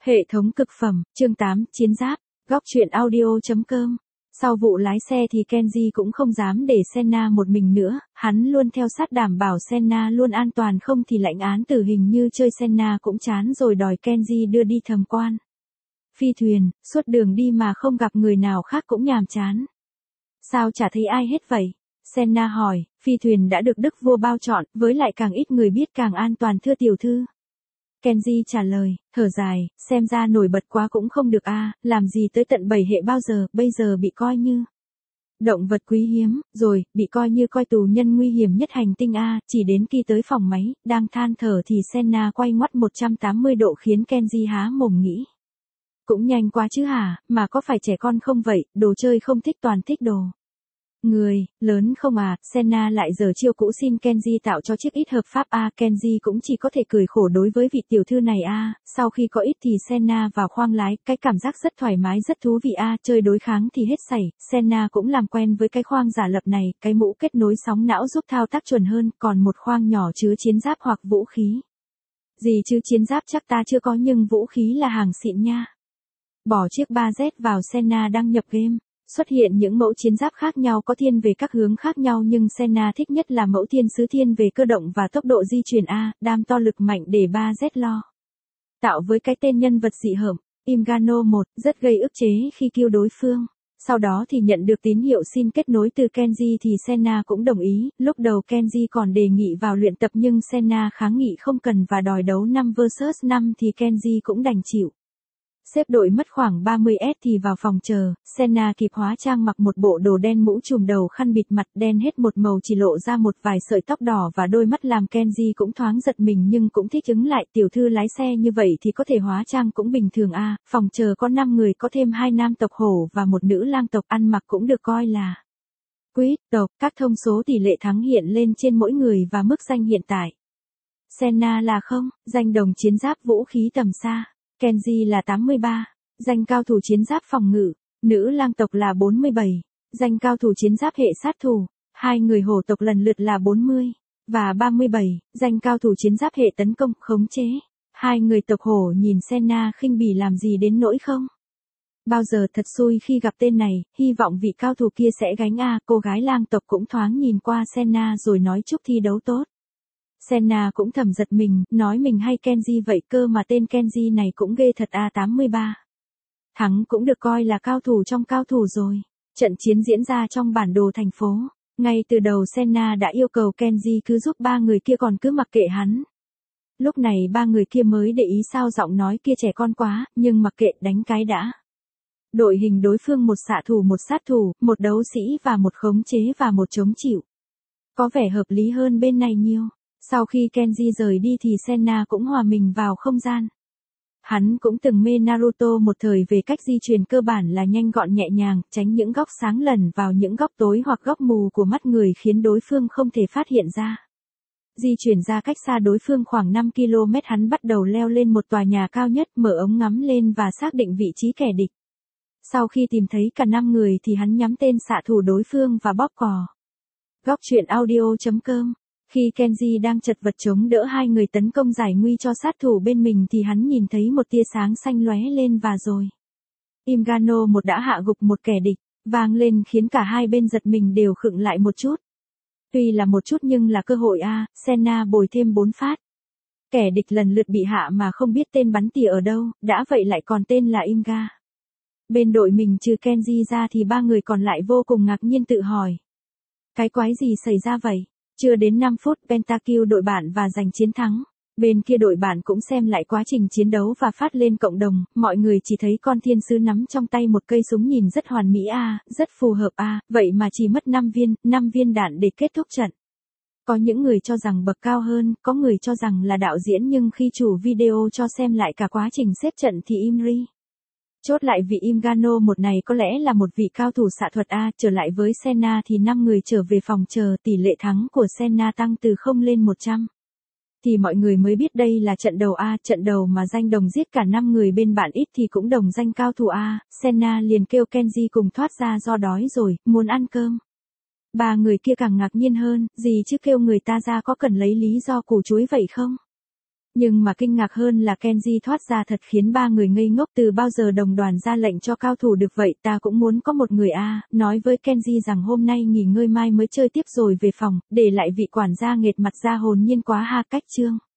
Hệ thống cực phẩm, chương 8, chiến giáp, góc truyện audio.com. Sau vụ lái xe thì Kenji cũng không dám để Senna một mình nữa, hắn luôn theo sát đảm bảo Senna luôn an toàn, không thì lãnh án tử hình như chơi. Senna cũng chán rồi đòi Kenji đưa đi thẩm quan. Phi thuyền, suốt đường đi mà không gặp người nào khác cũng nhàm chán. Sao chả thấy ai hết vậy? Senna hỏi. Phi thuyền đã được đức vua bao chọn, với lại càng ít người biết càng an toàn thưa tiểu thư. Kenji trả lời, thở dài, xem ra nổi bật quá cũng không được làm gì tới tận 7 hệ bao giờ, bây giờ bị coi như động vật quý hiếm, rồi, bị coi như coi tù nhân nguy hiểm nhất hành tinh chỉ đến khi tới phòng máy, đang than thở thì Senna quay ngoắt 180 độ khiến Kenji há mồm nghĩ. Cũng nhanh quá chứ hả, mà có phải trẻ con không vậy, đồ chơi không thích toàn thích đồ người lớn không Senna lại giở chiêu cũ xin Kenji tạo cho chiếc ít hợp pháp Kenji cũng chỉ có thể cười khổ đối với vị tiểu thư này sau khi có ít thì Senna vào khoang lái, cái cảm giác rất thoải mái rất thú vị chơi đối kháng thì hết sảy, Senna cũng làm quen với cái khoang giả lập này, cái mũ kết nối sóng não giúp thao tác chuẩn hơn, còn một khoang nhỏ chứa chiến giáp hoặc vũ khí. Gì chứ chiến giáp chắc ta chưa có nhưng vũ khí là hàng xịn nha. Bỏ chiếc 3Z vào, Senna đăng nhập game. Xuất hiện những mẫu chiến giáp khác nhau có thiên về các hướng khác nhau nhưng Senna thích nhất là mẫu thiên sứ thiên về cơ động và tốc độ di chuyển đam to lực mạnh để 3Z lo. Tạo với cái tên nhân vật dị hợm, Imgano 1, rất gây ức chế khi kill đối phương. Sau đó thì nhận được tín hiệu xin kết nối từ Kenji thì Senna cũng đồng ý, lúc đầu Kenji còn đề nghị vào luyện tập nhưng Senna kháng nghị không cần và đòi đấu 5 vs 5 thì Kenji cũng đành chịu. Xếp đội mất khoảng 30s thì vào phòng chờ, Senna kịp hóa trang mặc một bộ đồ đen, mũ trùm đầu, khăn bịt mặt đen hết một màu, chỉ lộ ra một vài sợi tóc đỏ và đôi mắt làm Kenji cũng thoáng giật mình nhưng cũng thích ứng lại, tiểu thư lái xe như vậy thì có thể hóa trang cũng bình thường phòng chờ có 5 người, có thêm 2 nam tộc hổ và một nữ lang tộc, ăn mặc cũng được coi là quý tộc, các thông số tỷ lệ thắng hiện lên trên mỗi người và mức danh hiện tại. Senna là 0, danh đồng chiến giáp vũ khí tầm xa. Kenji là 83, danh cao thủ chiến giáp phòng ngự, nữ lang tộc là 47, danh cao thủ chiến giáp hệ sát thủ, hai người hổ tộc lần lượt là 40 và 37, danh cao thủ chiến giáp hệ tấn công khống chế. Hai người tộc hổ nhìn Senna khinh bỉ làm gì đến nỗi không bao giờ thật xui khi gặp tên này, hy vọng vị cao thủ kia sẽ gánh cô gái lang tộc cũng thoáng nhìn qua Senna rồi nói chúc thi đấu tốt. Senna cũng thầm giật mình, nói mình hay Kenji vậy cơ mà tên Kenji này cũng ghê thật 83. Thắng cũng được coi là cao thủ trong cao thủ rồi. Trận chiến diễn ra trong bản đồ thành phố. Ngay từ đầu Senna đã yêu cầu Kenji cứ giúp 3 người kia còn cứ mặc kệ hắn. Lúc này 3 người kia mới để ý sao giọng nói kia trẻ con quá, nhưng mặc kệ, đánh cái đã. Đội hình đối phương một xạ thủ, một sát thủ, một đấu sĩ và một khống chế và một chống chịu. Có vẻ hợp lý hơn bên này nhiều. Sau khi Kenji rời đi thì Senna cũng hòa mình vào không gian. Hắn cũng từng mê Naruto một thời về cách di chuyển cơ bản là nhanh gọn nhẹ nhàng, tránh những góc sáng lẩn vào những góc tối hoặc góc mù của mắt người khiến đối phương không thể phát hiện ra. Di chuyển ra cách xa đối phương khoảng 5 km, hắn bắt đầu leo lên một tòa nhà cao nhất, mở ống ngắm lên và xác định vị trí kẻ địch. Sau khi tìm thấy cả 5 người thì hắn nhắm tên xạ thủ đối phương và bóp cò. Góc truyện audio.com. Khi Kenji đang chật vật chống đỡ 2 người tấn công giải nguy cho sát thủ bên mình thì hắn nhìn thấy một tia sáng xanh lóe lên và rồi. Imgano 1 đã hạ gục một kẻ địch, vang lên khiến cả hai bên giật mình đều khựng lại một chút. Tuy là một chút nhưng là cơ hội Senna bồi thêm 4 phát. Kẻ địch lần lượt bị hạ mà không biết tên bắn tỉa ở đâu, đã vậy lại còn tên là Imga. Bên đội mình trừ Kenji ra thì 3 người còn lại vô cùng ngạc nhiên tự hỏi. Cái quái gì xảy ra vậy? Chưa đến 5 phút, Pentakill đội bạn và giành chiến thắng. Bên kia đội bạn cũng xem lại quá trình chiến đấu và phát lên cộng đồng, mọi người chỉ thấy con thiên sứ nắm trong tay một cây súng nhìn rất hoàn mỹ rất phù hợp vậy mà chỉ mất 5 viên đạn để kết thúc trận. Có những người cho rằng bậc cao hơn, có người cho rằng là đạo diễn nhưng khi chủ video cho xem lại cả quá trình xếp trận thì Imri. Chốt lại vị Imgano 1 này có lẽ là một vị cao thủ xạ thuật trở lại với Senna thì 5 người trở về phòng chờ, tỷ lệ thắng của Senna tăng từ 0 lên 100. Thì mọi người mới biết đây là trận đầu trận đầu mà danh đồng giết cả 5 người bên bạn ít thì cũng đồng danh cao thủ Senna liền kêu Kenji cùng thoát ra do đói rồi, muốn ăn cơm. 3 người kia càng ngạc nhiên hơn, gì chứ kêu người ta ra có cần lấy lý do củ chuối vậy không? Nhưng mà kinh ngạc hơn là Kenji thoát ra thật khiến ba người ngây ngốc, từ bao giờ đồng đoàn ra lệnh cho cao thủ được vậy, ta cũng muốn có một người nói với Kenji rằng hôm nay nghỉ ngơi mai mới chơi tiếp rồi về phòng, để lại vị quản gia nghệt mặt ra hồn nhiên quá ha cách chương.